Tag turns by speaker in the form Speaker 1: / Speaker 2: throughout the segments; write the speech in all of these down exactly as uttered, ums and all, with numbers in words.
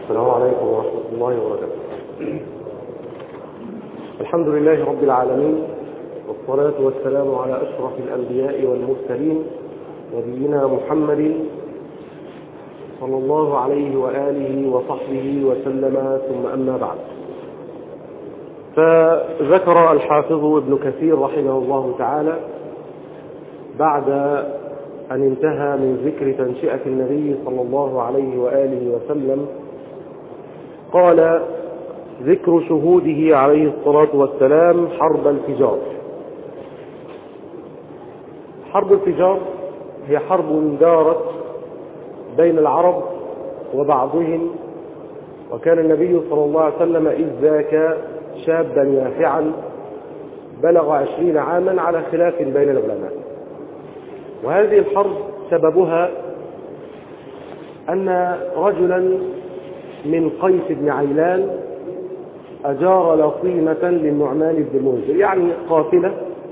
Speaker 1: السلام عليكم ورحمة الله وبركاته. الحمد لله رب العالمين، والصلاة والسلام على أشرف الأنبياء والمرسلين نبينا محمد صلى الله عليه وآله وصحبه وسلم، ثم أما بعد. فذكر الحافظ ابن كثير رحمه الله تعالى بعد أن انتهى من ذكر تنشئة النبي صلى الله عليه وآله وسلم، قال: ذكر شهوده عليه الصلاة والسلام حرب الفجار. حرب الفجار هي حرب دارت بين العرب وبعضهم، وكان النبي صلى الله عليه وسلم إذ ذاك شابا يافعا بلغ عشرين عاما على خلاف بين العلماء. وهذه الحرب سببها أن رجلا من قيس بن عيلان أجار لطيمة للنعمان بن المنذر، يعني قافلة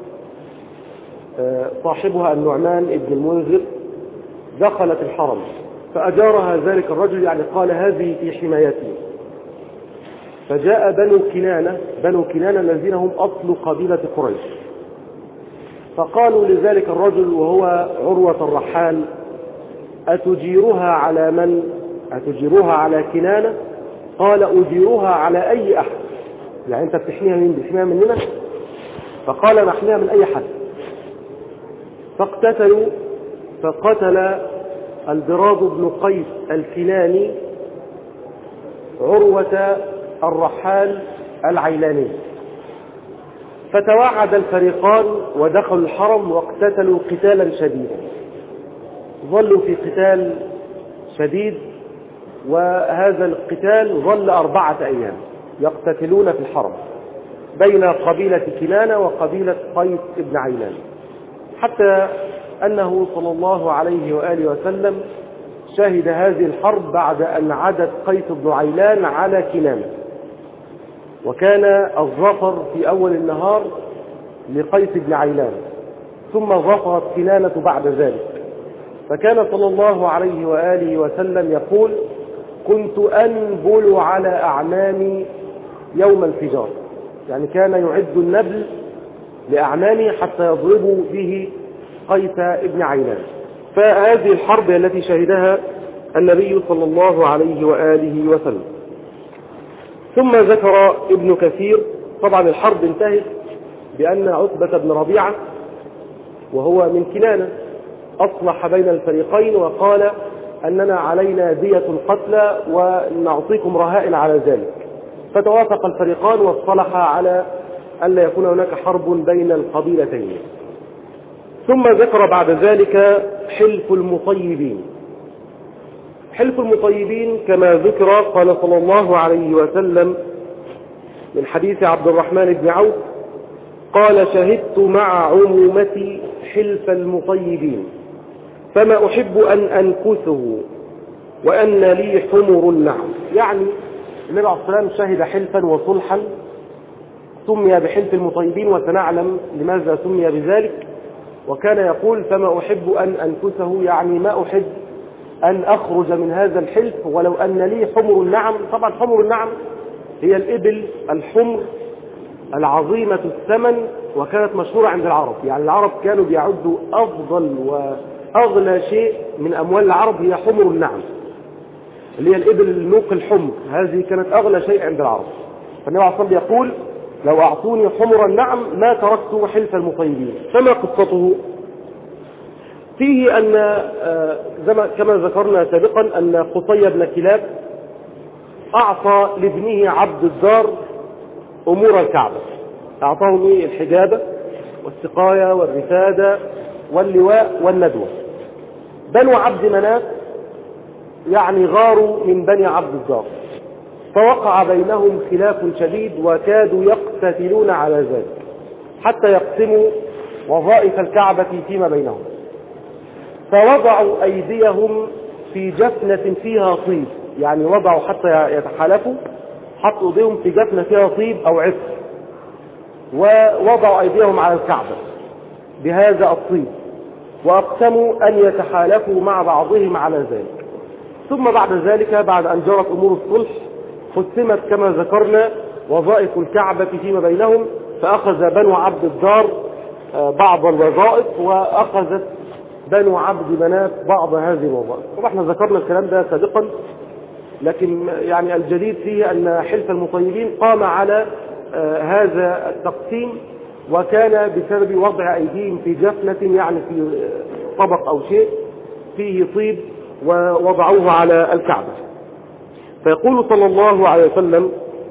Speaker 1: صاحبها النعمان بن المنذر دخلت الحرم، فأجارها ذلك الرجل، يعني قال: هذه في حمايتي. فجاء بنو كنانة بنو كنانة الذين هم أصل قبيلة قريش، فقالوا لذلك الرجل وهو عروة الرحال: أتجيرها على من؟ أتجيرها على كنانة؟ قال: أجيرها على أي أحد. يعني أنت بتحميها من بتحميها مننا؟ فقال: نحميها من أي حد. فاقتتلوا، فقتل البراض بن قيس الكناني عروة الرحال العيلاني، فتواعد الفريقان ودخلوا الحرم واقتتلوا قتالا شديدا. ظلوا في قتال شديد، وهذا القتال ظل أربعة أيام يقتتلون في الحرم بين قبيلة كنانة وقبيلة قيس بن عيلان، حتى أنه صلى الله عليه وآله وسلم شهد هذه الحرب بعد أن عدت قيس بن عيلان على كنانة، وكان الظفر في أول النهار لقيس بن عيلان، ثم ظفرت كنانة بعد ذلك. فكان صلى الله عليه وآله وسلم يقول: كنت أنبل على أعمامي يوم الفجار، يعني كان يعد النبل لأعمامه حتى يضربوا به قيس بن عيلان. فهذه الحرب التي شهدها النبي صلى الله عليه وآله وسلم. ثم ذكر ابن كثير، طبعا الحرب انتهت بأن عتبة بن ربيعة وهو من كنانة أصلح بين الفريقين وقال: أننا علينا دية القتلى ونعطيكم رهائن على ذلك. فتوافق الفريقان واصطلحا على أن لا يكون هناك حرب بين القبيلتين. ثم ذكر بعد ذلك حلف المطيبين. حلف المطيبين كما ذكر قال صلى الله عليه وسلم من حديث عبد الرحمن بن عوف قال: شهدت مع عمومتي حلف المطيبين، فما أحب أن أنكثه وأن لي حمر النعم. يعني النبي عليه الصلاة والسلام شهد حلفا وصلحا سمي بحلف المطيبين، وسنعلم لماذا سمي بذلك. وكان يقول: فما أحب أن أنكثه، يعني ما أحب أن أخرج من هذا الحلف ولو أن لي حمر النعم. طبعا حمر النعم هي الإبل الحمر العظيمة الثمن، وكانت مشهورة عند العرب. يعني العرب كانوا بيعدوا أفضل وأغلى شيء من أموال العرب هي حمر النعم، اللي هي الإبل النوق الحمر، هذه كانت أغلى شيء عند العرب. فالنبي عليه الصلاة والسلام يقول: لو أعطوني حمر النعم ما تركت حلف المطيبين. فما قصته؟ فيه أن كما ذكرنا سابقا أن قصي بن كلاب أعطى لابنه عبد الدار أمور الكعبة، أعطاهم الحجابة والسقاية والرفادة واللواء والندوة. بنو عبد مناف يعني غاروا من بني عبد الدار، فوقع بينهم خلاف شديد وكادوا يقتتلون على ذلك حتى يقسموا وظائف الكعبة فيما بينهم. فوضعوا أيديهم في جفنة فيها طيب، يعني وضعوا حتى يتحالفوا، حطوا ايديهم في جفنة فيها طيب أو عفر، ووضعوا أيديهم على الكعبة بهذا الطيب، وأقسموا أن يتحالفوا مع بعضهم على ذلك. ثم بعد ذلك بعد أن جرت أمور الصلح قسمت كما ذكرنا وظائف الكعبة فيما بينهم، فأخذ بنو عبد الدار بعض الوظائف وأخذت بنو عبد مناف بعض هذه الوظائف. وإحنا ذكرنا الكلام ده سابقا، لكن يعني الجديد فيه أن حلف المطيبين قام على هذا التقسيم، وكان بسبب وضع أيديهم في جفنة، يعني في طبق أو شيء فيه طيب، ووضعوه على الكعبة. فيقول صلى الله عليه وسلم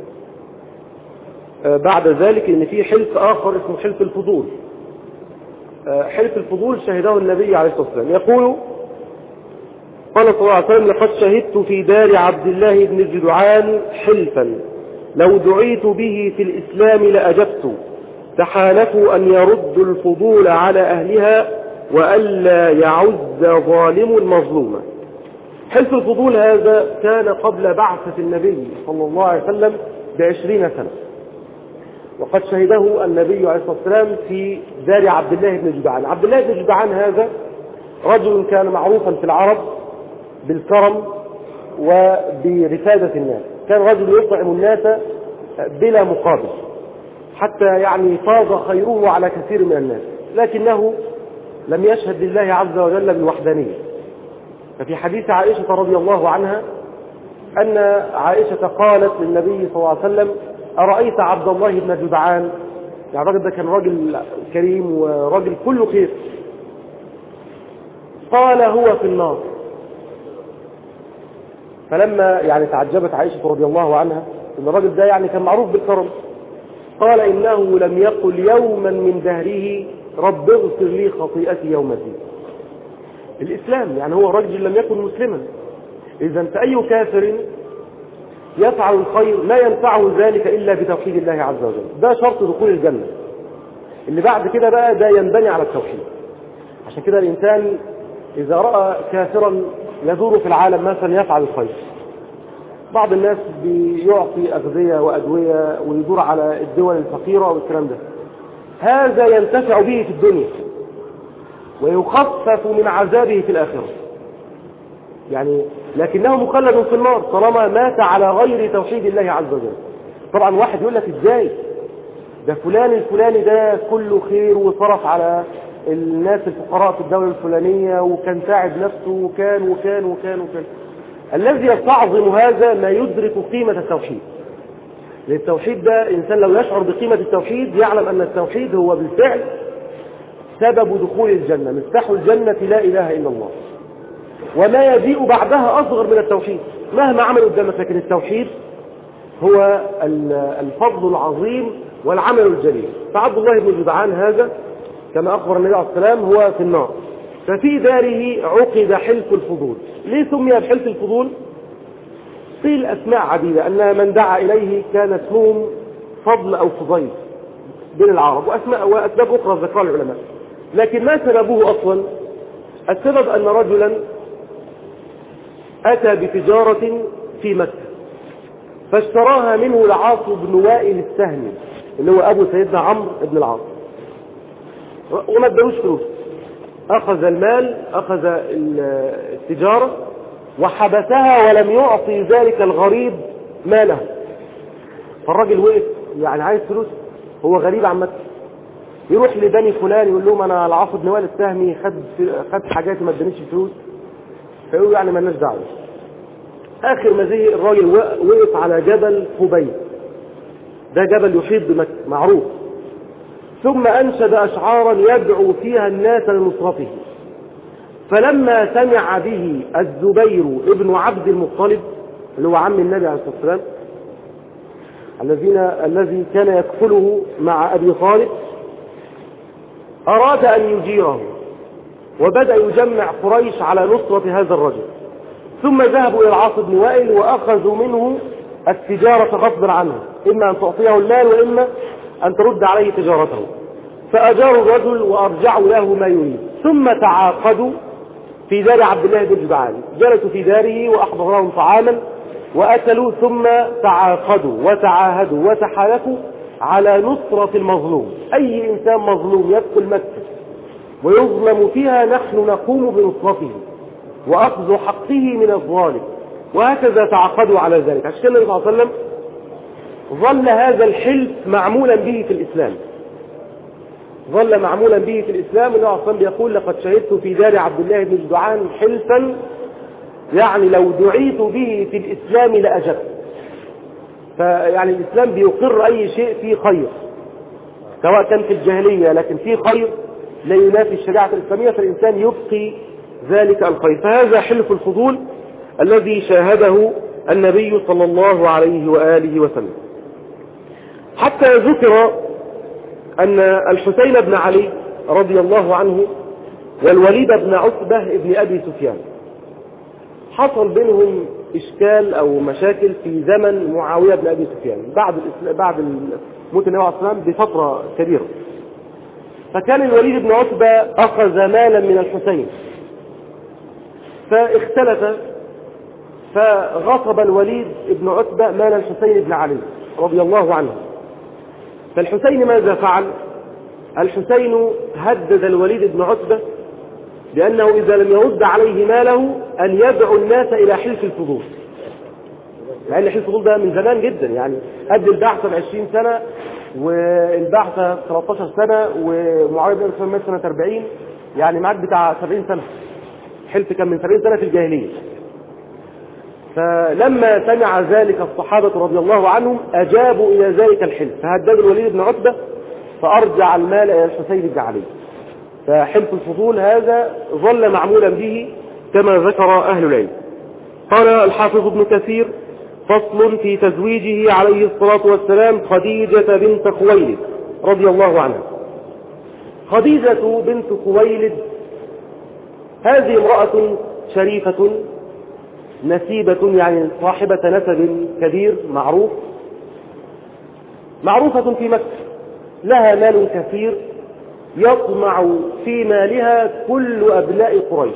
Speaker 1: بعد ذلك إن في حلف آخر اسمه حلف الفضول. حلف الفضول شهده النبي عليه الصلاة والسلام، يقول قال صلى الله عليه وسلم: لقد شهدت في دار عبد الله بن جدعان حلفا لو دعيت به في الإسلام لأجبت، تحالفوا أن يردوا الفضول على أهلها وألا يعز ظالم مظلوما. حلف الفضول هذا كان قبل بعثة النبي صلى الله عليه وسلم بعشرين سنة، وقد شهده النبي عليه الصلاة والسلام في دار عبد الله بن جدعان. عبد الله بن جدعان هذا رجل كان معروفا في العرب بالكرم وبرفادة الناس، كان رجل يطعم الناس بلا مقابل، حتى يعني فاض خيره على كثير من الناس، لكنه لم يشهد لله عز وجل بالوحدانية. ففي حديث عائشة رضي الله عنها أن عائشة قالت للنبي صلى الله عليه وسلم: أرأيت عبد الله بن جدعان؟ يعني الراجل ده كان راجل كريم وراجل كله خير. قال: هو في النار. فلما يعني تعجبت عائشة رضي الله عنها ان الراجل ده يعني كان معروف بالكرم، قال: إنه لم يقل يوما من دهره رب اغفر لي خطيئتي يوم الدين. الإسلام يعني هو رجل لم يكن مسلما، إذا فأي كافر يفعل الخير لا ينفعه ذلك إلا بتوحيد الله عز وجل، ده شرط دخول الجنة. اللي بعد كده بقى ده ينبني على التوحيد. عشان كده الإنسان إذا رأى كافرا يدور في العالم مثلا يفعل الخير، بعض الناس بيعطي أغذية وأدوية ويدور على الدول الفقيرة والكلام ده، هذا ينتفع به في الدنيا ويخفف من عذابه في الآخرة، يعني لكنه مخلد في النار طالما مات على غير توحيد الله عز وجل. طبعا واحد يقول لك: ازاي ده فلان الفلاني ده كله خير وصرف على الناس الفقراء في الدولة الفلانية وكان ساعد نفسه وكان وكان وكان وكان. الذي يستعظم هذا ما يدرك قيمة التوحيد. للتوحيد ده إنسان لو يشعر بقيمة التوحيد يعلم أن التوحيد هو بالفعل سبب دخول الجنة، مفتاح الجنة لا إله إلا الله، وما يجيء بعدها أصغر من التوحيد مهما عمل قدامك، لكن التوحيد هو الفضل العظيم والعمل الجليل. فعبد الله بن جدعان هذا كما أخبر النبي عليه الصلاة والسلام هو في النار، ففي داره عقد حلف الفضول. ليه سمي بحلف الفضول؟ قيل أسماء عديدة، أن من دعا إليه كان اسمهم فضل أو فضيل بين العرب، وأسماء وأسباب أخرى ذكرها العلماء. لكن ما سببه أصلا؟ السبب أن رجلا أتى بتجارة في مكة فاشتراها منه العاص بن وائل السهمي اللي هو أبو سيدنا عمرو بن العاص، وما ادالوش فلوس. أخذ المال، أخذ التجارة وحبسها ولم يعطي ذلك الغريب ماله. فالراجل وقف يعني عايز فلوس، هو غريب عن مكة، يروح لبني فلان يقول لهم: أنا العاص بن وائل السهمي خد خد حاجاتي ما ادانيش فلوس. فيقولوا: يعني ما لناش دعوه. آخر ما زهق الراجل وقف على جبل خبيب، ده جبل يحيط بمكة معروف، ثم أنشد أشعارا يدعو فيها الناس لنصرته. فلما سمع به الزبير ابن عبد المطلب اللي هو عم النبي عليه الصلاة والسلام الذين الذي كان يكفله مع أبي طالب، أراد أن يجيره وبدأ يجمع قريش على نصرة هذا الرجل. ثم ذهبوا إلى العاص بن وائل وأخذوا منه التجارة غصبا عنه، إما أن تعطيه المال وإما أن ترد عليه تجارته. فأجاروا الرجل وأرجعوا له ما يريد، ثم تعاقدوا في دار عبد الله بن جدعان، جلسوا في داره وأحضر لهم طعاما وأكلوا، ثم تعاقدوا وتعاهدوا وتحالفوا على نصرة المظلوم. أي إنسان مظلوم يدخل مكة ويظلم فيها نحن نقوم بنصرته، وأخذ حقه من الظالم، وهكذا تعقدوا على ذلك. عشان كده النبي صلى الله عليه وسلم ظل هذا الحلف معمولا به في الإسلام، ظل معمولا به في الإسلام. النبي صلى الله عليه وسلم بيقول: لقد شهدت في دار عبد الله بن جدعان حلفا يعني لو دعيت به في الإسلام لأجبت. فيعني الإسلام بيقر أي شيء فيه خير، سواء كان في الجاهلية لكن فيه خير لا ينافي الشريعة الإسلامية، فالإنسان يبقي ذلك الخير. فهذا حلف الفضول الذي شاهده النبي صلى الله عليه وآله وسلم. حتى ذكر أن الحسين بن علي رضي الله عنه والوليد بن عتبة بن أبي سفيان حصل بينهم إشكال أو مشاكل في زمن معاوية بن أبي سفيان بعد بعد موت النبي عليه الصلاة والسلام بفترة كبيرة. فكان الوليد بن عتبة أخذ مالا من الحسين، فاختلف، فغصب الوليد بن عتبة مال الحسين بن علي رضي الله عنه. فالحسين ماذا فعل؟ الحسين هدد الوليد بن عتبة لأنه إذا لم يرد عليه ماله أن يدعو الناس إلى حلف الفضول، لأن حلف الفضول ده من زمان جدا، يعني قبل البعثة بعشرين سنة والبعثة ثلاثة عشر سنة ومعاوية بن أبي سفيان سنة أربعين، يعني معاك بتاع سبعين سنة. حلف كان من سبعين سنة في الجاهلية. فلما سمع ذلك الصحابة رضي الله عنهم أجابوا إلى ذلك الحلف، فهددوا الوليد بن عتبة فأرجع المال إلى الحسين بن علي. فحلف الفضول هذا ظل معمولا به كما ذكر أهل العلم. قال الحافظ ابن كثير: فصل في تزويجه عليه الصلاة والسلام خديجة بنت خويلد رضي الله عنها. خديجة بنت خويلد هذه امرأة شريفة نسيبة، يعني صاحبة نسب كبير معروف، معروفة في مكة، لها مال كثير يطمع في مالها كل أبناء قريش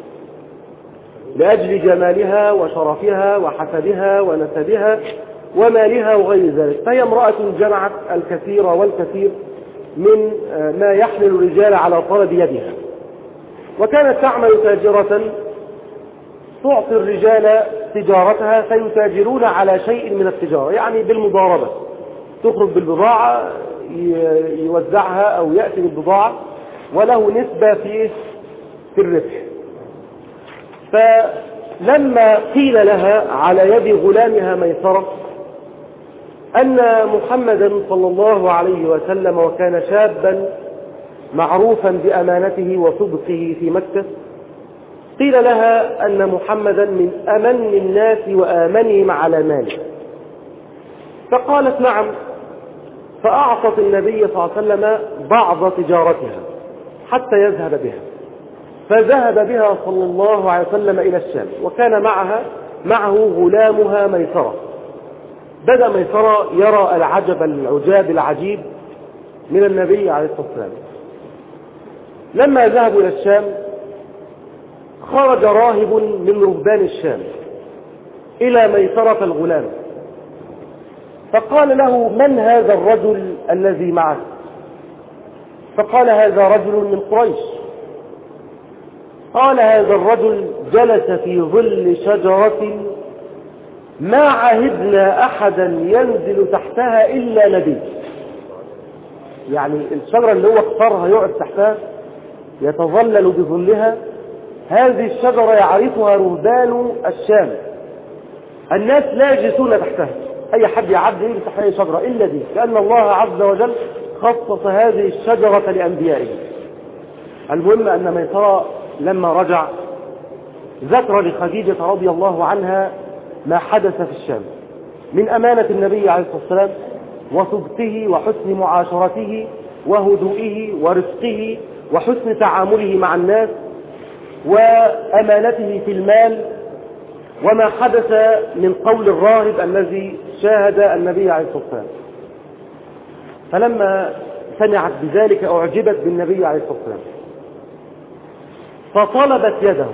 Speaker 1: لأجل جمالها وشرفها وحسبها ونسبها ومالها وغير ذلك. فهي امرأة جمعت الكثير والكثير من ما يحمل الرجال على طلب يدها، وكانت تعمل تاجرة تعطي الرجال تجارتها فيتاجرون على شيء من التجارة، يعني بالمضاربة، تخرج بالبضاعة يوزعها أو يأتي بالبضاعة وله نسبة في في الربح. فلما قيل لها على يد غلامها ميسرة أن محمدا صلى الله عليه وسلم وكان شابا معروفا بأمانته وصدقه في مكة، قيل لها أن محمدا من أمن الناس وآمنهم على ماله، فقالت نعم، فأعطت النبي صلى الله عليه وسلم بعض تجارتها حتى يذهب بها، فذهب بها صلى الله عليه وسلم إلى الشام، وكان معها معه غلامها ميسرة. بدأ ميسرة يرى العجب العجاب العجيب من النبي عليه الصلاة والسلام. لما ذهبوا إلى الشام خرج راهب من رهبان الشام إلى ميسرة الغلام فقال له: من هذا الرجل الذي معك؟ فقال: هذا رجل من قريش. قال: هذا الرجل جلس في ظل شجرة ما عهدنا أحدا ينزل تحتها إلا نبي. يعني الشجرة اللي هو اختارها يقعد تحتها يتظلل بظلها، هذه الشجرة يعرفها رهبان الشام، الناس لا يجلسون تحتها، أي حد يعدي يجلس تحت أي شجرة إلا دي، لأن الله عز وجل خصص هذه الشجرة لأنبيائه. المهم أن ميسرة لما رجع ذكر لخديجة رضي الله عنها ما حدث في الشام من أمانة النبي عليه الصلاة والسلام وصدقه وحسن معاشرته وهدوئه ورفقه وحسن تعامله مع الناس وأمانته في المال، وما حدث من قول الراهب الذي شاهد النبي عليه الصلاة والسلام. فلما سمعت بذلك أعجبت بالنبي عليه الصلاة والسلام فطلبت يده،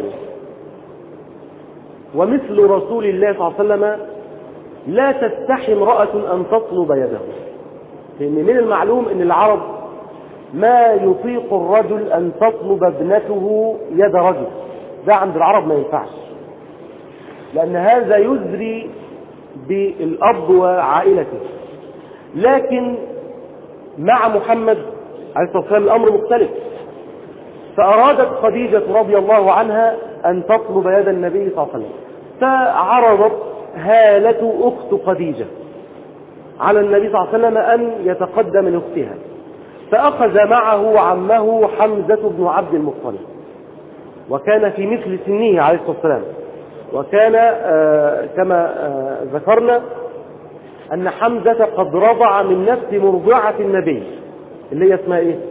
Speaker 1: ومثل رسول الله صلى الله عليه وسلم لا تستحي امرأة أن تطلب يده، لأن من المعلوم أن العرب ما يطيق الرجل أن تطلب ابنته يد رجل، ده عند العرب ما ينفعش، لأن هذا يزري بالأب وعائلته. لكن مع محمد عليه الصلاة والسلام الأمر مختلف، فأرادت خديجة رضي الله عنها أن تطلب يد النبي صلى الله عليه وسلم، فعرضت هالة أخت خديجة على النبي صلى الله عليه وسلم أن يتقدم لأختها، فأخذ معه عمه حمزة بن عبد المطلب، وكان في مثل سنه عليه الصلاة والسلام. وكان آه كما آه ذكرنا أن حمزة قد رضع من نفس مرضعة النبي اللي هي اسمها إيه؟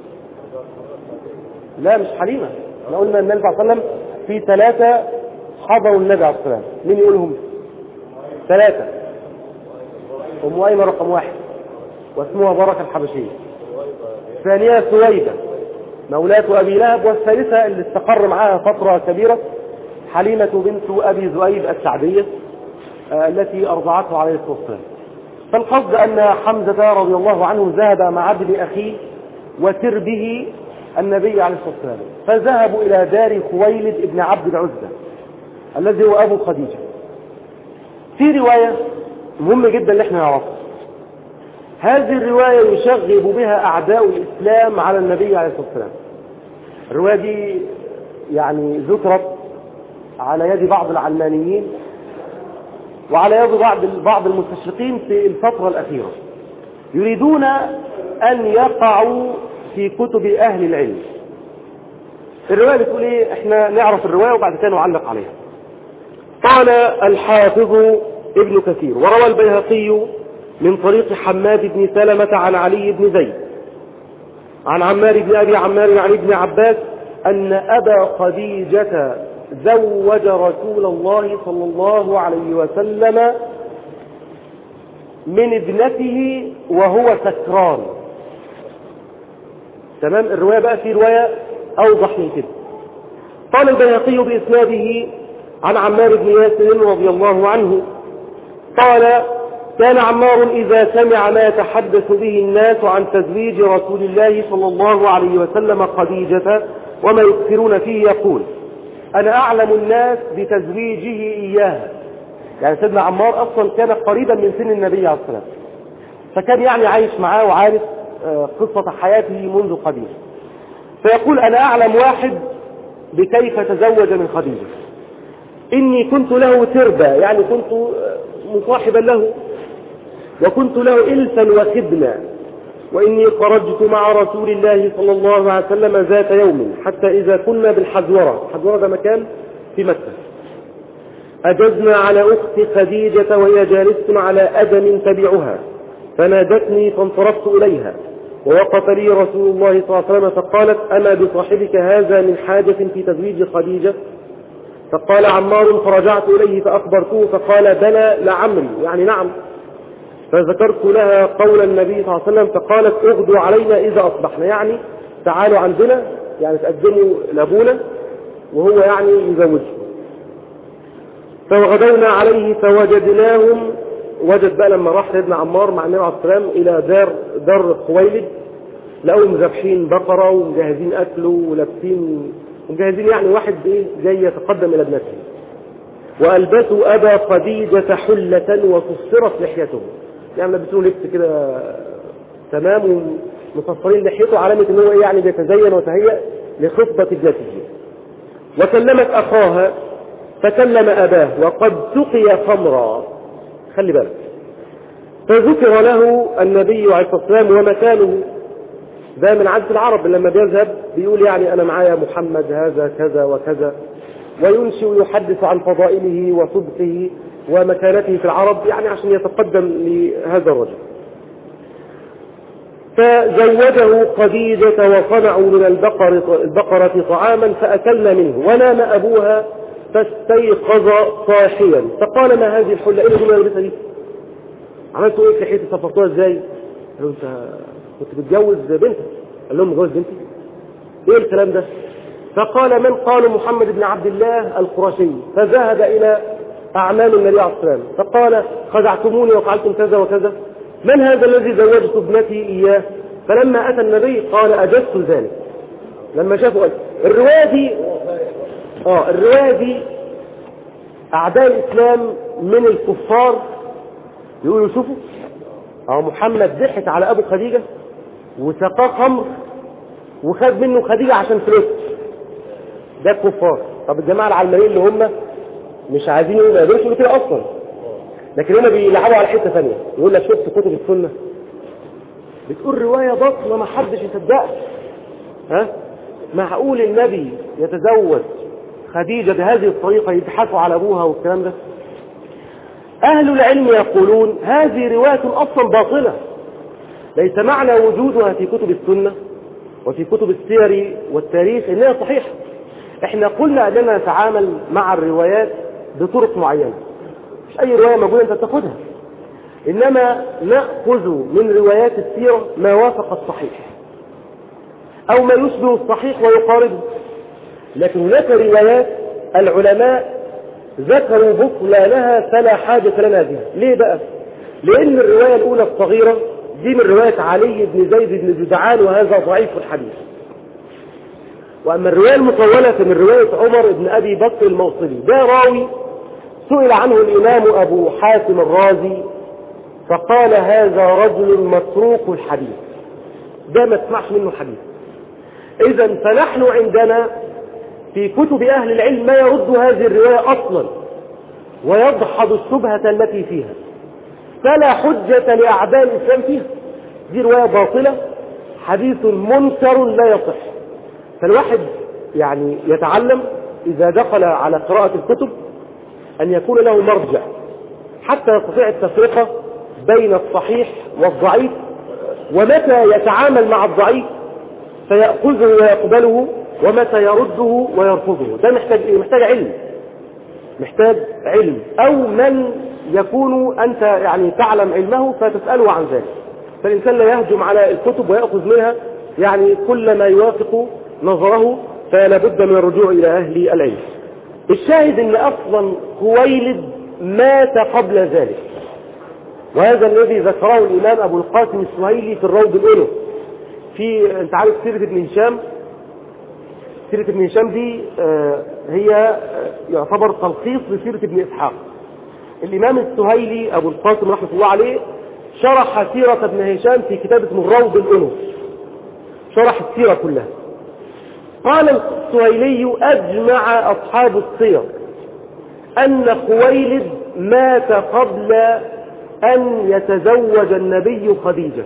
Speaker 1: لا مش حليمة، احنا قلنا النبي صلى الله عليه وسلم في ثلاثة حضروا النبي عليه الصلاة والسلام، مين يقولهم؟ ثلاثة. أم أيمن رقم واحد واسمها بركة الحبشية، الثانية سويدة مولاة أبي لهب، والثالثة اللي استقر معها فترة كبيرة حليمة بنت أبي ذؤيب السعدية آه التي أرضعته عليه الصلاة والسلام. فالقصد أن حمزة رضي الله عنه ذهب مع ابن أخيه وتربه النبي عليه الصلاة والسلام، فذهبوا إلى دار خويلد ابن عبد العزة الذي هو أبو خديجة. في رواية مهمة جدا اللي احنا نعرفها، هذه الرواية يشغب بها أعداء الإسلام على النبي عليه الصلاة والسلام. الرواية دي يعني ذكرت على يد بعض العلمانيين وعلى يد بعض بعض المستشرقين في الفترة الأخيرة، يريدون أن يقعوا في كتب أهل العلم. الرواية بتقول إيه؟ إحنا نعرف الرواية وبعد كده نعلق عليها. قال الحافظ ابن كثير: وروى البيهقي من طريق حماد بن سلمة عن علي بن زيد عن عمار بن أبي عمار عن ابن عباس أن أبا خديجة زوج رسول الله صلى الله عليه وسلم من ابنته وهو سكران. تمام. الرواية بقى في رواية أوضح من كده. قال البيهقي بإسناده عن عمار بن ياسر رضي الله عنه قال: كان عمار إذا سمع ما يتحدث به الناس عن تزويج رسول الله صلى الله عليه وسلم خديجة وما يكثرون فيه يقول: أنا أعلم الناس بتزويجه إياها. يعني سيدنا عمار أصلا كان قريبا من سن النبي عليه الصلاة والسلام، فكان يعني عايش معاه وعارف قصة حياته منذ قديم. فيقول: أنا أعلم واحد بكيف تزوج من خديجة، إني كنت له تربة، يعني كنت مصاحبا له، وكنت له إلفا وخدنا، وإني خرجت مع رسول الله صلى الله عليه وسلم ذات يوم حتى إذا كنا بالحزورة، الحزورة ده مكان في مكة، أجزنا على أخت خديجة وهي جالسة على أدم تبعها، فنادتني فانصرفت إليها، ووقف لي رسول الله صلى الله عليه وسلم فقالت: أما بصاحبك هذا من حاجة في تزويج خديجة؟ فقال عمار: فرجعت إليه فأخبرته فقال: بلى لعمري، يعني نعم. فذكرت لها قول النبي صلى الله عليه وسلم فقالت: اغدوا علينا إذا أصبحنا، يعني تعالوا عندنا، يعني تقدموا لأبونا وهو يعني يزوجه. فغدونا عليه فوجدناهم، وجد بقى لما راح سيدنا عمار مع النبي عليه الصلاة والسلام إلى دار دار خويلد، لقوهم ذابحين بقرة ومجهزين أكله ولابسين ومجهزين، يعني واحد إيه جاي يتقدم إلى ابنته. وألبسوا أبا خديجة حلة وتصفرت لحيته، يعني لبسوه لبس كده تمام ومصفرين لحيته، علامة إن هو يعني بيتزين وتهيأ لخطبة ابنته. وكلمت أخاها فكلم أباه وقد سقي خمرا، خلي بالك. فذكر له النبي عليه الصلاة والسلام ومكانه، ده من عادة العرب لما بيذهب بيقول يعني أنا معايا محمد هذا كذا وكذا، وينشئ ويحدث عن فضائله وصدقه ومكانته في العرب، يعني عشان يتقدم لهذا الرجل. فزوجه خديجة وصنعوا من البقرة, البقرة طعاما فأكلنا منه، ونام أبوها فاستيقظ صاحيا فقال: ما هذه الحلة؟ إيه اللي لابسها دي؟ عملتوا ايه في حياتي؟ سافرتوها ازاي؟ قالوا: انت كنت بتجوز بنتك؟ قال لهم: مجوز بنتي؟ ايه الكلام ده؟ فقال: من؟ قالوا: محمد بن عبد الله القرشي. فذهب الى اعمال النبي عليه الصلاه والسلام فقال: خدعتموني وفعلتم كذا وكذا، من هذا الذي زوجت ابنتي اياه؟ فلما اتى النبي قال: اجزت ذلك. لما شافوا الروايه دي اه الرواية دي أعداء الإسلام من الكفار يقولوا شوفوا اه محمد ضحك على أبو خديجة وسقاه خمر وخد منه خديجة عشان فلوس. ده الكفار. طب الجماعة العلمانيين اللي هم مش عايزين يقولوا ما يقولوا كده أصلا، لكن هم بيلعبوا على حتة ثانية. يقول لك شفت كتب السنة بتقول رواية باطلة ما حدش يصدقها. ها معقول النبي يتزوج خديجة بهذه الطريقة يضحكوا على أبوها والكلام ده؟ أهل العلم يقولون هذه رواية أصلا باطلة، ليس معنى وجودها في كتب السنة وفي كتب السير والتاريخ إنها صحيحة. إحنا قلنا أننا نتعامل مع الروايات بطرق معينة، مش أي رواية موجودة أنت تأخذها، إنما نأخذ من روايات السيرة ما وافق الصحيح أو ما يشبه الصحيح ويقاربه. لكن هناك روايات العلماء ذكروا بطلانها فلا حاجة لنا بها. ليه بقى؟ لأن الرواية الأولى الصغيرة دي من رواية علي بن زيد بن جدعان وهذا ضعيف الحديث. وأما الرواية المطولة فمن رواية عمر بن أبي بكر الموصلي، ده راوي سئل عنه الإمام أبو حاتم الرازي فقال هذا رجل متروك الحديث، ده ما تسمعش منه حديث. إذن فنحن عندنا في كتب أهل العلم ما يرد هذه الرواية أصلا ويدحض الشبهة التي فيها، فلا حجة لأعداء الإسلام فيها. دي رواية باطلة، حديث منكر لا يصح. فالواحد يعني يتعلم إذا دخل على قراءة الكتب أن يكون له مرجع حتى يستطيع التفرقة بين الصحيح والضعيف، ومتى يتعامل مع الضعيف فيأخذه ويقبله ومتى يرده ويرفضه. ده محتاج إيه؟ محتاج علم، محتاج علم أو من يكون أنت يعني تعلم علمه فتسأله عن ذلك. فالإنسان لا يهجم على الكتب ويأخذ منها يعني كل ما يوافق نظره، فلا بد من الرجوع إلى أهل العلم. الشاهد أن أصلا خويلد مات قبل ذلك، وهذا الذي ذكره الإمام أبو القاسم السهيلي في الروض الأنف. في أنت عارف سيرة ابن هشام، سيرة ابن هشام دي آه هي آه يعتبر تلخيص لسيرة ابن إسحاق. الإمام السهيلي أبو القاسم رحمة الله عليه شرح سيرة ابن هشام في كتاب اسمه الروض الأنف، شرح السيرة كلها. قال السهيلي أجمع أصحاب السير أن خويلد مات قبل أن يتزوج النبي خديجة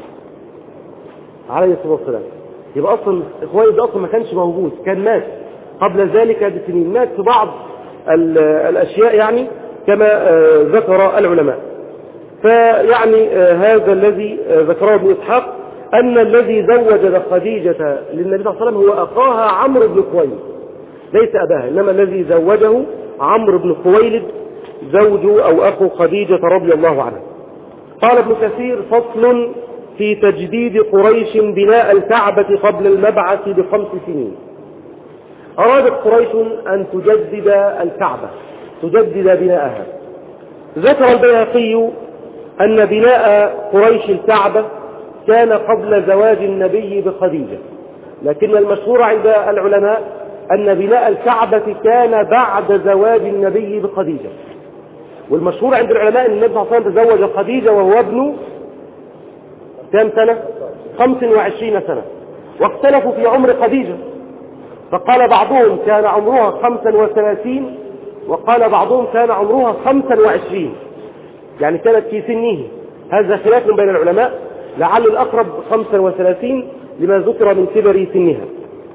Speaker 1: عليه الصلاة والسلام. يبقى أصلا خويلد أصلا ما كانش موجود، كان مات قبل ذلك بسنين، مات في بعض الأشياء يعني كما ذكر العلماء. فيعني هذا الذي ذكره ابن إسحاق أن الذي زوج خديجة للنبي صلى الله عليه وسلم هو أخاها عمرو بن خويلد، ليس أباها، إنما الذي زوجه عمرو بن خويلد زوج أو أخو خديجة رضي الله عنها. قال ابن كثير فصل في تجديد قريش بناء الكعبة قبل المبعث بخمس سنين. أرادت قريش أن تجدد الكعبة، تجدد بناءها. ذكر البيهقي أن بناء قريش الكعبة كان قبل زواج النبي بخديجة، لكن المشهور عند العلماء أن بناء الكعبة كان بعد زواج النبي بخديجة. والمشهور عند العلماء أن النبي صلى الله عليه وسلم تزوج خديجة وهو ابن كم سنة؟ خمس وعشرين سنة، واختلفوا في عمر خديجة، فقال بعضهم كان عمرها خمسا وثلاثين وقال بعضهم كان عمرها خمسا وعشرين، يعني كانت في سنه. هذا خلاف بين العلماء، لعل الأقرب خمسا وثلاثين لما ذكر من كبر سنها.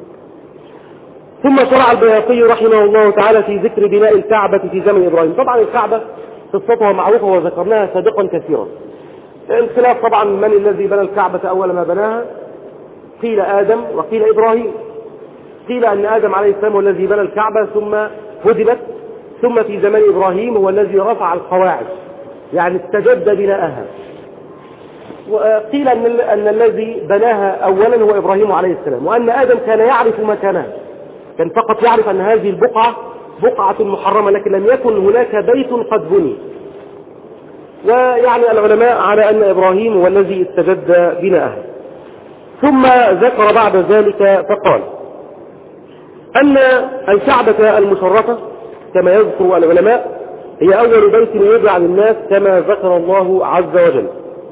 Speaker 1: ثم شرع البيهقي رحمه الله تعالى في ذكر بناء الكعبة في زمن إبراهيم. طبعا الكعبة قصتها معروفة وذكرناها سابقا كثيرا. الخلاف طبعا من الذي بنى الكعبة أول ما بناها، قيل آدم وقيل إبراهيم. قيل أن آدم عليه السلام هو الذي بنى الكعبة ثم هدمت، ثم في زمن إبراهيم هو الذي رفع القواعد يعني استجد بناءها. وقيل أن, أن الذي بناها أولا هو إبراهيم عليه السلام، وأن آدم كان يعرف مكانها، كان فقط يعرف أن هذه البقعة بقعة محرمة، لكن لم يكن هناك بيت قد بني. ويعني العلماء على أن إبراهيم هو الذي استجد بناءها. ثم ذكر بعد ذلك فقال أن الكعبة المشرفة كما يذكر العلماء هي أول بيت يوضع للناس كما ذكر الله عز وجل.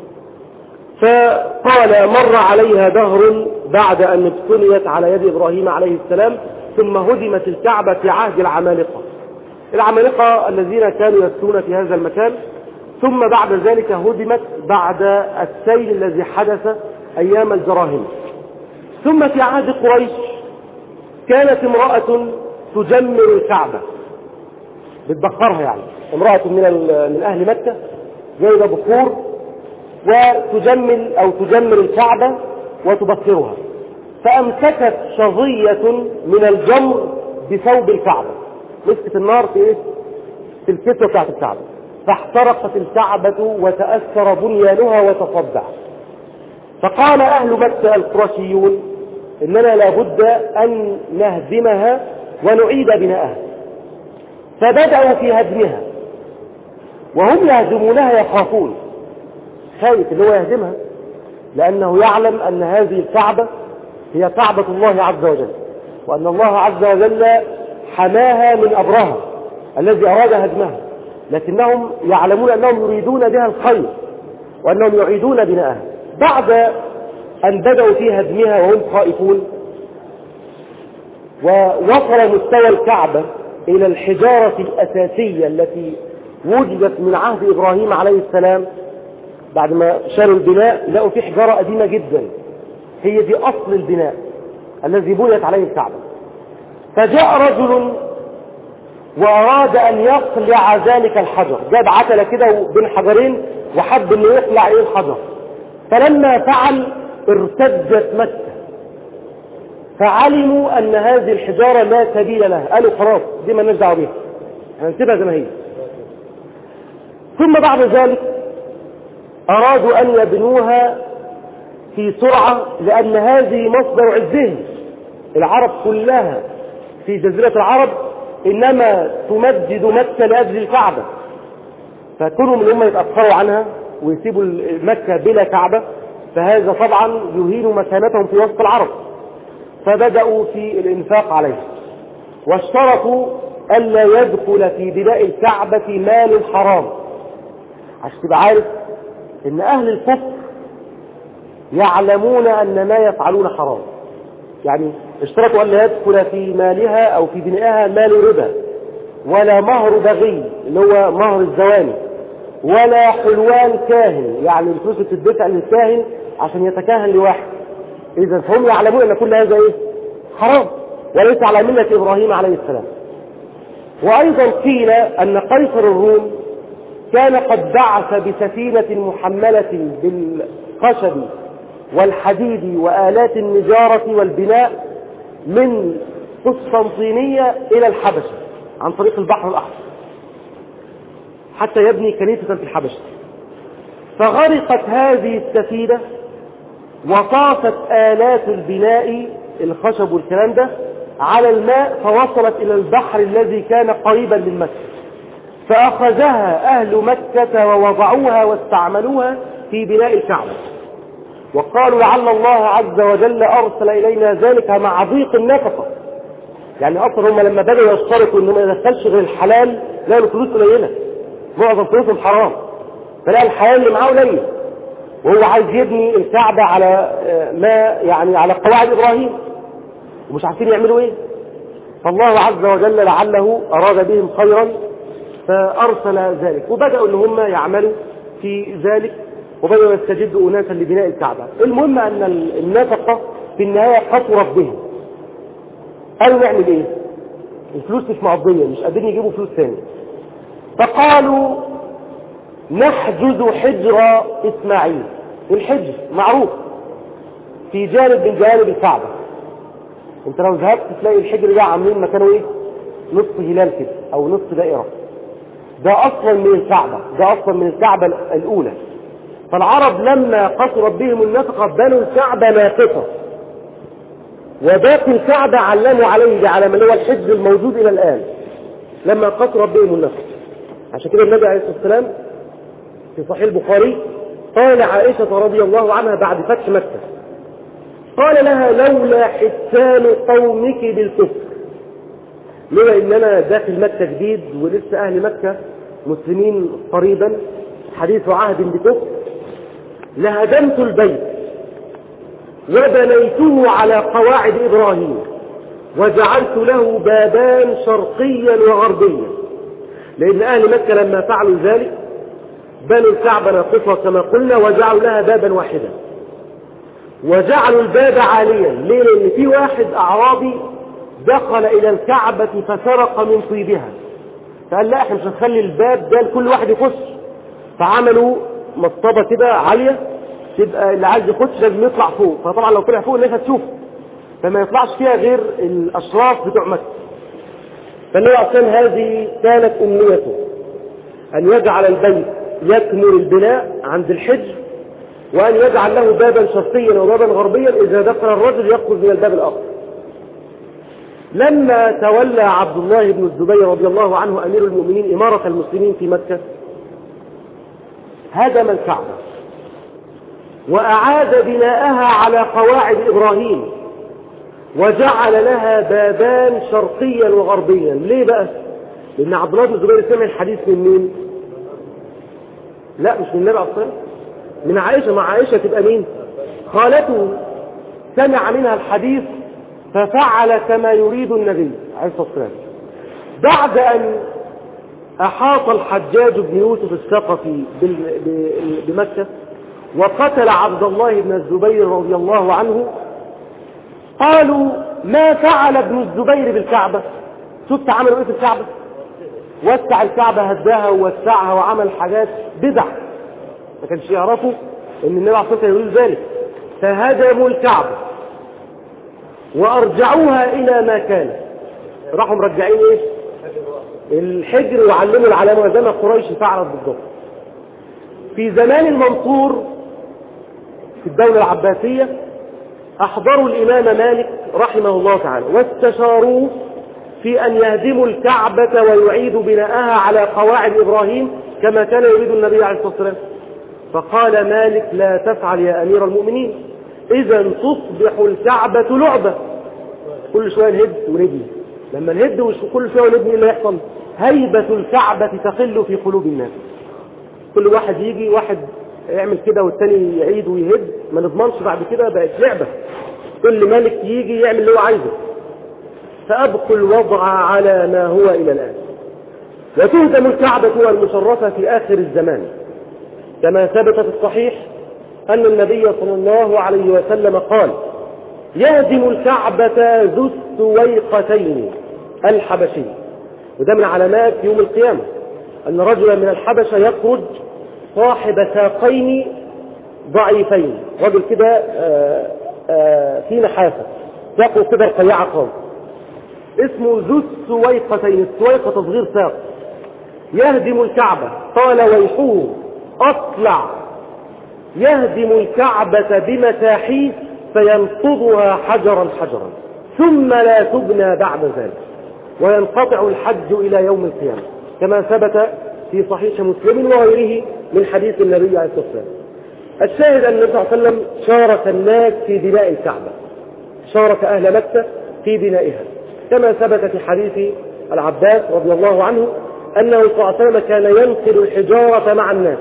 Speaker 1: فقال مر عليها دهر بعد أن ابتنيت على يد إبراهيم عليه السلام، ثم هدمت الكعبة في عهد العمالقة العمالقة الذين كانوا يسكنون في هذا المكان، ثم بعد ذلك هدمت بعد السيل الذي حدث أيام الجراهمة. ثم في عهد قريش كانت امرأة تجمر الكعبة، بتبخرها، يعني امرأة من من أهل مكة جايبة بخور وتجمل أو تجمر الكعبة وتبخرها، فأمسكت شظية من الجمر بثوب الكعبة، مسكت النار في إيه؟ في الكتوة بتاعت الكعبة، فاحترقت الكعبة وتأثر بنيانها وتصدع. فقال أهل مكة القرشيون إننا لابد أن نهدمها ونعيد بناءها، فبدأوا في هدمها وهم يهدمونها يخافون، خايف اللي هو يهدمها لأنه يعلم أن هذه الكعبة هي كعبة الله عز وجل، وأن الله عز وجل حماها من أبرهة الذي أراد هدمها، لكنهم يعلمون أنهم يريدون بها الخير وأنهم يعيدون بناءها. بعد أن بدأوا في هدمها وهم خائفون ووصل مستوى الكعبة إلى الحجارة الأساسية التي وجدت من عهد إبراهيم عليه السلام، بعد ما شالوا البناء لقوا في حجارة قديمة جدا هي دي أصل البناء الذي بنيت عليه الكعبة. فجاء رجل وأراد أن يقلع ذلك الحجر، جاب عتلة كده بين حجرين وحب أنه يقلع إيه الحجر، فلما فعل ارتجت مكة، فعلموا أن هذه الحجارة لا سبيل لها، قالوا خلاص دي ما نرجع بها، هنسيبها زي ما هي. ثم بعد ذلك أرادوا أن يبنوها في سرعة، لأن هذه مصدر عزهم، العرب كلها في جزيرة العرب إنما تمجد مكة لأجل الكعبة، فكلوا من هم يتأخروا عنها ويسيبوا مكة بلا كعبة، فهذا طبعا يهين مكانتهم في وسط العرب، فبدأوا في الإنفاق عليه، واشترطوا ألا يدخل في بناء الكعبة مال حرام، عشان تبقى عارف إن أهل الكفر يعلمون أن ما يفعلون حرام، يعني اشترطوا ألا يدخل في مالها أو في بنائها مال ربا، ولا مهر بغي اللي هو مهر الزواني، ولا حلوان كاهن، يعني الفلوس بتدفع للكاهن عشان يتكاهن لواحد. إذا هم يعلمون أن كل هذا إيه؟ حرام، وليس على ملة إبراهيم عليه السلام. وأيضا قيل أن قيصر الروم كان قد بعث بسفينة محملة بالخشب والحديد وآلات النجارة والبناء من قسطنطينية إلى الحبشة عن طريق البحر الأحمر حتى يبني كنيسة في الحبشة. فغرقت هذه السفينة وطافت آلات البناء الخشب والكلام ده على الماء، فوصلت إلى البحر الذي كان قريبا من مكة، فأخذها أهل مكة ووضعوها واستعملوها في بناء الكعبة، وقالوا لعل الله عز وجل أرسل إلينا ذلك مع ضيق النفقة. يعني أصلا هم لما بدأوا يشترطوا إنه ما يدخلش غير الحلال لقوا فلوس قليلة، معظم فلوسهم حرام، فلقى الحلال اللي معاه قليل، وهو عايز يبني الكعبة على ما يعني على قواعد إبراهيم، ومش عارفين يعملوا إيه. فالله عز وجل لعله أراد بهم خيرا فأرسل ذلك، وبدأوا إن هم يعملوا في ذلك، وبدأوا يستجدوا أناسا لبناء الكعبة. المهم أن النفقة في النهاية قصرت بهم. قالوا نعمل إيه؟ الفلوس مش معضية، مش قادرين يجيبوا فلوس ثانية، فقالوا نحجز حجر إسماعيل. الحجر معروف في جانب من جانب الكعبة، انت لو ذهبت تلاقي الحجر ده عاملين مكانه ايه؟ نصف هلال كده او نصف دائرة، ده اصلا من الكعبة، ده اصلا من الكعبة الاولى. فالعرب لما قصرت بهم النفقة بنوا الكعبة ناقصة، وباقي الكعبة علموا عليه بعلم اللي هو الحجر الموجود الى الان لما قصرت بهم النفقة. عشان كده النبي عليه الصلاة والسلام في صحيح البخاري قال عائشة رضي الله عنها بعد فتح مكة، قال لها لولا حسان قومك بالكفر لولا ان انا داخل مكة جديد ولسه اهل مكة مسلمين قريبا حديث عهد بكفر لهدمت البيت وبنيته على قواعد ابراهيم وجعلت له بابان شرقيا وغربيا، لان اهل مكة لما فعلوا ذلك بنوا الكعبة ناقصة كما قلنا وجعلوا لها بابا واحدا، وجعلوا الباب عاليا. ليه؟ لان في واحد اعرابي دخل الى الكعبة فسرق من طيبها، فقال لا احنا مش هنخلي الباب ده لكل واحد يخش، فعملوا مصطبة كده عالية تبقى اللي عايز يخش لازم يطلع فوق، فطبعا لو طلع فوق الناس هتشوف فما يطلعش فيها غير الاشراف بتوع مكة. فالنبي عشان هذه كانت امنيته ان يجعل البيت يكمل البناء عند الحجر، وان يجعل له بابا شرقيا وبابا غربيا اذا دخل الرجل يخرج من الباب الاخر. لما تولى عبد الله بن الزبير رضي الله عنه امير المؤمنين امارة المسلمين في مكة هدم الكعبة واعاد بناءها على قواعد ابراهيم وجعل لها بابان شرقيا وغربيا. ليه بقى؟ لان عبد الله بن الزبير سمع الحديث من مين؟ لا مش من النبي عليه الصلاه والسلام، من عائشة. مع عائشة تبقى مين؟ خالته. سمع منها الحديث ففعل كما يريد النبي عليه الصلاة والسلام. بعد أن أحاط الحجاج بن يوسف الثقفي بمكة وقتل عبد الله بن الزبير رضي الله عنه، قالوا ما فعل ابن الزبير بالكعبة؟ شفت عملوا ايه في الكعبة؟ وسع الكعبة، هداها ووسعها وعمل حاجات بدع ما كانش يعرفوا ان النبي عليه الصلاة والسلام يقول ذلك. فهدموا الكعبة وارجعوها الى ما كانت، راحوا مرجعين ايه؟ الحجر، وعلموا العلامة زي ما قريش فعلت بالضبط. في زمان المنصور في الدولة العباسية احضروا الامام مالك رحمه الله تعالى واستشاروه في ان يهدموا الكعبة ويعيدوا بناءها على قواعد ابراهيم كما كان يريد النبي عليه الصلاة والسلام. فقال مالك لا تفعل يا امير المؤمنين، اذا تصبح الكعبة لعبة، كل شوية نهد ونبني، لما نهد وكل شوية ونبني اللي يحصل هيبة الكعبة تقل في قلوب الناس. كل واحد يجي واحد يعمل كده والتاني يعيد ويهد، ما نضمنش بعد كده بقت لعبة، كل ملك يجي يعمل اللي هو عايزه. فأبقوا الوضع على ما هو إلى الآن، وتهدم الكعبة المشرفة في آخر الزمان كما ثبت في الصحيح أن النبي صلى الله عليه وسلم قال يهدم الكعبة ذو السويقتين الحبشي. وده من علامات يوم القيامة أن رجلا من الحبشة يخرج صاحب ساقين ضعيفين، رجل كده في نحاسة ساقه كده رقيعة خالص، اسمه ذو السويقتين، السويقة تصغير ساق، يهدم الكعبة. قال ويحوه أطلع يهدم الكعبة بمساحيه فينقضها حجرا حجرا ثم لا تبنى بعد ذلك وينقطع الحج إلى يوم القيامة كما ثبت في صحيح مسلم وغيره من حديث النبي عليه الصلاة والسلام. الشاهد أن النبي صلى الله عليه وسلم شارك الناس في بناء الكعبة، شارك أهل مكة في بنائها كما ثبت في حديث العباس رضي الله عنه أنه صلى الله عليه وسلم كان ينقل الحجارة مع الناس،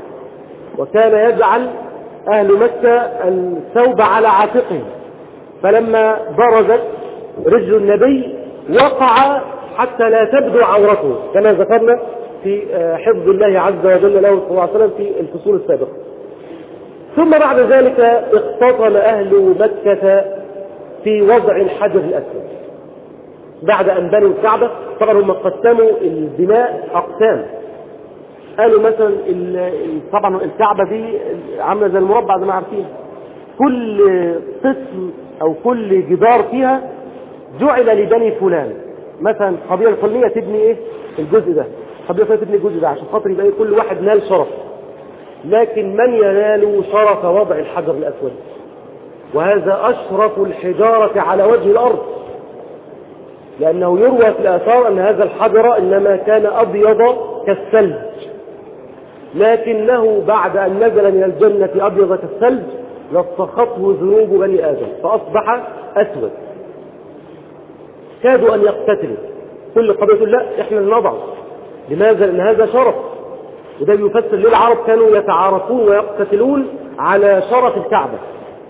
Speaker 1: وكان يجعل أهل مكة الثوب على عاتقه، فلما برزت رجل النبي وقع حتى لا تبدو عورته كما ذكرنا في حفظ الله عز وجل له صلى الله عليه وسلم في الفصول السابقة. ثم بعد ذلك اختصم أهل مكة في وضع الحجر الأسود بعد أن بنوا الكعبة. طبعا هم قسموا البناء أقسام، قالوا مثلا طبعا الكعبة دي عاملة زي المربع زي ما عارفين، كل قسم أو كل جدار فيها جعل لبني فلان، مثلا القبيلة الفلانية تبني إيه الجزء ده، القبيلة الفلانية تبني الجزء ده، عشان خاطر يبقى كل واحد نال شرف. لكن من ينال شرف وضع الحجر الأسود، وهذا أشرف الحجارة على وجه الأرض، لأنه يروى في الآثار أن هذا الحجر إنما كان أبيض كالثلج، لكنه بعد أن نزل من الجنة أبيض كالثلج لصخته ذنوب بني آدم فأصبح أسود، كادوا أن يقتتلوا. كل قبيلة تقول لا احنا اللي نضع. لماذا؟ لأن هذا شرف، وده بيفسر ليه العرب كانوا يتعارفون ويقتتلون على شرف الكعبة.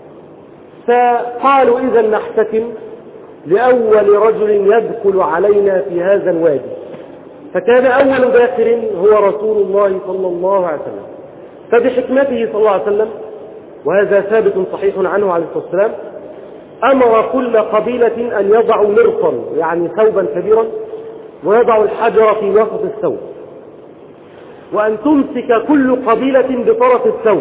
Speaker 1: فقالوا إذا نحتكم لأول رجل يدخل علينا في هذا الوادي، فكان أول داخل هو رسول الله صلى الله عليه وسلم. فبحكمته صلى الله عليه وسلم، وهذا ثابت صحيح عنه عليه الصلاة والسلام، أمر كل قبيلة أن يضعوا مرصا، يعني ثوبا كبيرا، ويضع الحجر في وسط الثوب، وأن تمسك كل قبيلة بطرف الثوب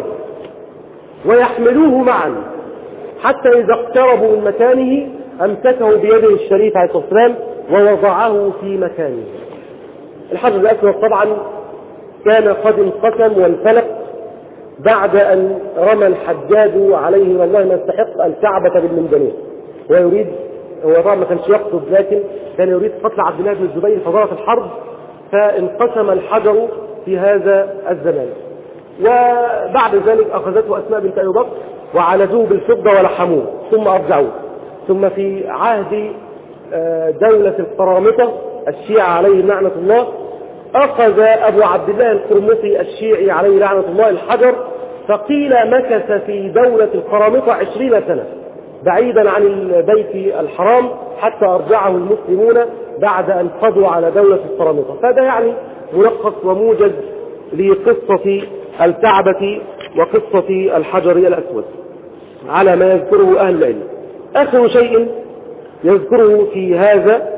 Speaker 1: ويحملوه معا، حتى إذا اقتربوا من مكانه أمسكه بيده الشريف عليه الصلاة والسلام ووضعه في مكانه. الحجر الأسود طبعا كان قد انقسم وانفلق بعد أن رمى الحجاج عليه والله ما يستحق الكعبة بالمنجنيق، ويريد، هو طبعا ما كانش يقصد، لكن كان يريد قتل عبد الله بن الزبير فظهرت الحرب فانقسم الحجر في هذا الزمان. وبعد ذلك أخذته أسماء بنت أبي بكر وعالجوه بالفضة ولحموه ثم أرجعوه. ثم في عهد دولة القرامطة الشيعة عليه لعنة الله أخذ أبو عبد الله القرمطي الشيعي عليه لعنة الله الحجر، فقيل مكث في دولة القرامطة عشرين سنة بعيدا عن البيت الحرام حتى أرجعه المسلمون بعد أن قضوا على دولة القرامطة. فهذا يعني ملخص وموجز لقصة الكعبة وقصة الحجر الأسود على ما يذكره أهل العلم. آخر شيء يذكره في هذا،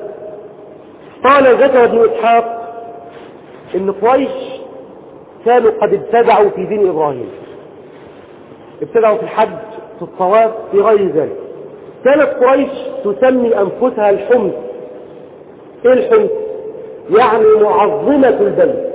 Speaker 1: قال ذكر ابن إسحاق إن قريش كانوا قد ابتدعوا في دين إبراهيم، ابتدعوا في الحج، في الطواف، في غير ذلك. كانت قريش تسمي أنفسها الحمص. إيه الحمص؟ يعني معظمة البيت.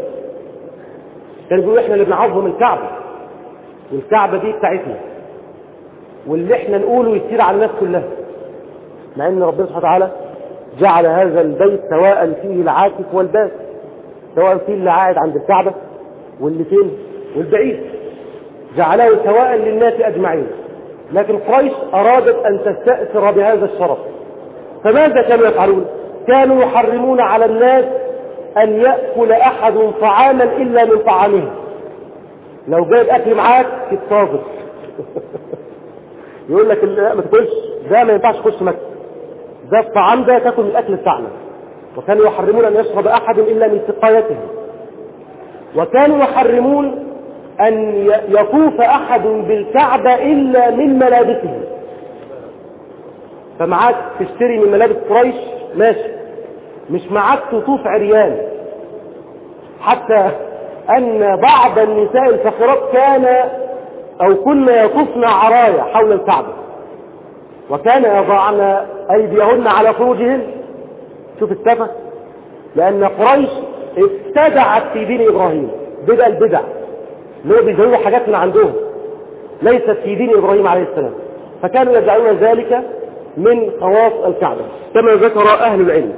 Speaker 1: كانوا يقولوا إحنا اللي بنعظم الكعبة، والكعبة دي بتاعتنا، واللي إحنا نقوله يصير على الناس كلها، مع إن ربنا سبحانه وتعالى جعل هذا البيت سواء فيه العاكف والباس، سواء فيه اللي قاعد عند الكعبة واللي فين والبعيد، جعله سواء للناس أجمعين. لكن قريش أرادت أن تستأثر بهذا الشرف، فماذا كانوا يفعلون؟ كانوا يحرمون على الناس أن يأكل أحد طعاما إلا من طعامه. لو جايب أكل معاك تتصادر يقول لك لا ما تاكلش ده، ما ينفعش تخش مكة، ده الطعام ده تاكل من الأكل بتاعنا. وكانوا يحرمون أن يشرب أحد إلا من سقايته، وكانوا يحرمون أن يطوف أحد بالكعبة إلا من ملابسه. فمعاك تشتري من ملابس قريش ماشي، مش معاك تطوف عريان. حتى أن بعض النساء الفقيرات كان أو كنا يطوفن عرايا حول الكعبة، وكان يضعن أيديهن على فروجهن. شوف السفة، لأن قريش ابتدعت في دين إبراهيم بدأ البدع، اللي هو بيزودوا حاجات من عندهم ليست في دين إبراهيم عليه السلام، فكانوا يجعلون ذلك من خواص الكعبة كما ذكر أهل العلم.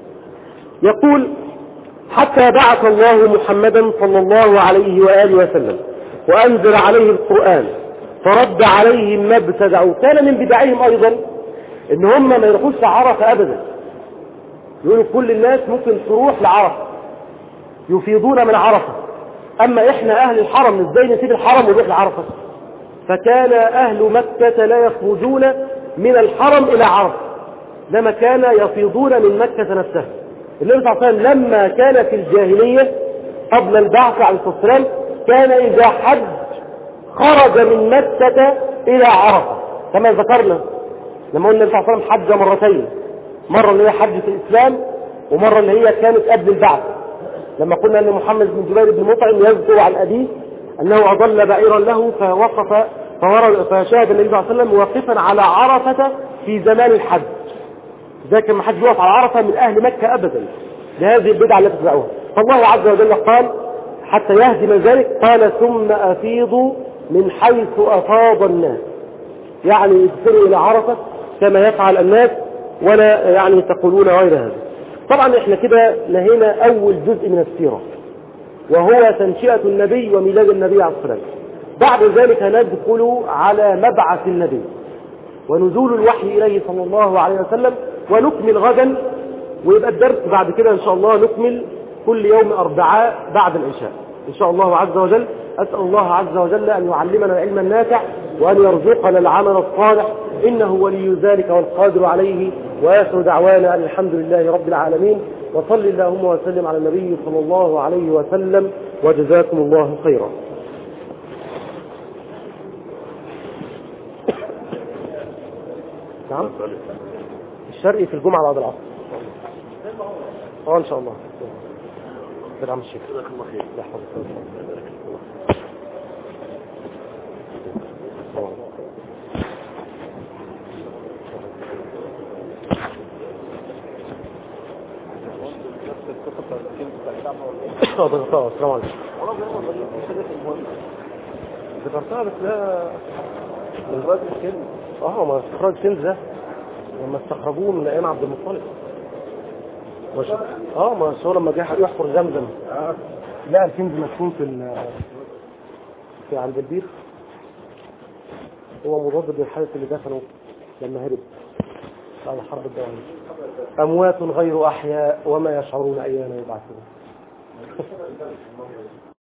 Speaker 1: يقول حتى بعث الله محمدا صلى الله عليه وآله وسلم وأنزل عليه القرآن فرد عليهم ما ابتدعوا. كان من بدعهم أيضا إن هم ما يروحوش لعرفة أبدا، يقولوا كل الناس ممكن تروح لعرفة، يفيضون من عرفة، أما إحنا أهل الحرم إزاي نسيب الحرم ونروح لعرفة؟ فكان أهل مكة لا يخرجون من الحرم إلى عرفة، لما كان يفيضون من مكة نفسها. النبي صلى الله عليه وسلم لما كان في الجاهلية قبل البعث عليه الصلاة والسلام كان إذا حج خرج من مكة إلى عرفة، كما ذكرنا لما قلنا النبي صلى الله عليه وسلم حج مرتين، مرة اللي هي حجة الإسلام، ومرة اللي هي كانت قبل البعث، لما قلنا أن محمد بن جبير بن مطعم يذكر عن أبيه أنه أضل بعيرا له فوقف فشاهد النبي صلى الله عليه وسلم واقفا على عرفة في زمان الحج. ذاك ما حد يقف على عرفة من أهل مكة أبدا لهذه البدعة التي تبعوها. فالله عز وجل قال حتى يهدم ذلك، قال ثم أفيضوا من حيث أفاض الناس، يعني يدخلوا إلى عرفة كما يفعل الناس ولا يعني تقولون غير هذا. طبعا احنا كده نهينا أول جزء من السيرة وهو تنشئة النبي وميلاد النبي عليه الصلاة والسلام. بعد ذلك ندخل على مبعث النبي ونزول الوحي إليه صلى الله عليه وسلم، ونكمل غدا ويبقى الدرس بعد كده إن شاء الله نكمل كل يوم أربعاء بعد العشاء إن شاء الله عز وجل. أسأل الله عز وجل أن يعلمنا العلم النافع وأن يرزقنا العمل الصالح، إنه ولي ذلك والقادر عليه. وآخر دعوانا أن الحمد لله رب العالمين، وصل اللهم وسلم على النبي صلى الله عليه وسلم، وجزاكم الله خيرا. نعم، الشرقي في الجمعة بعد العصر. اه ان شاء الله. بالعم الشيخ. جزاك الله خير. لا حول ولا قوة الا بالله. السلام عليكم. ذكرتها بس لا استخراج الكنز. اه ما استخراج الكنز ده لما استخرجوه من ايام عبد المطلب. مش اه ما هو لما جه يحفر زمزم آه. لا الكنز مدفون في في عند البير، هو مضاد للحادث اللي دفنه لما هرب بعد الحرب الدولية. اموات غير احياء وما يشعرون ايان يبعثون.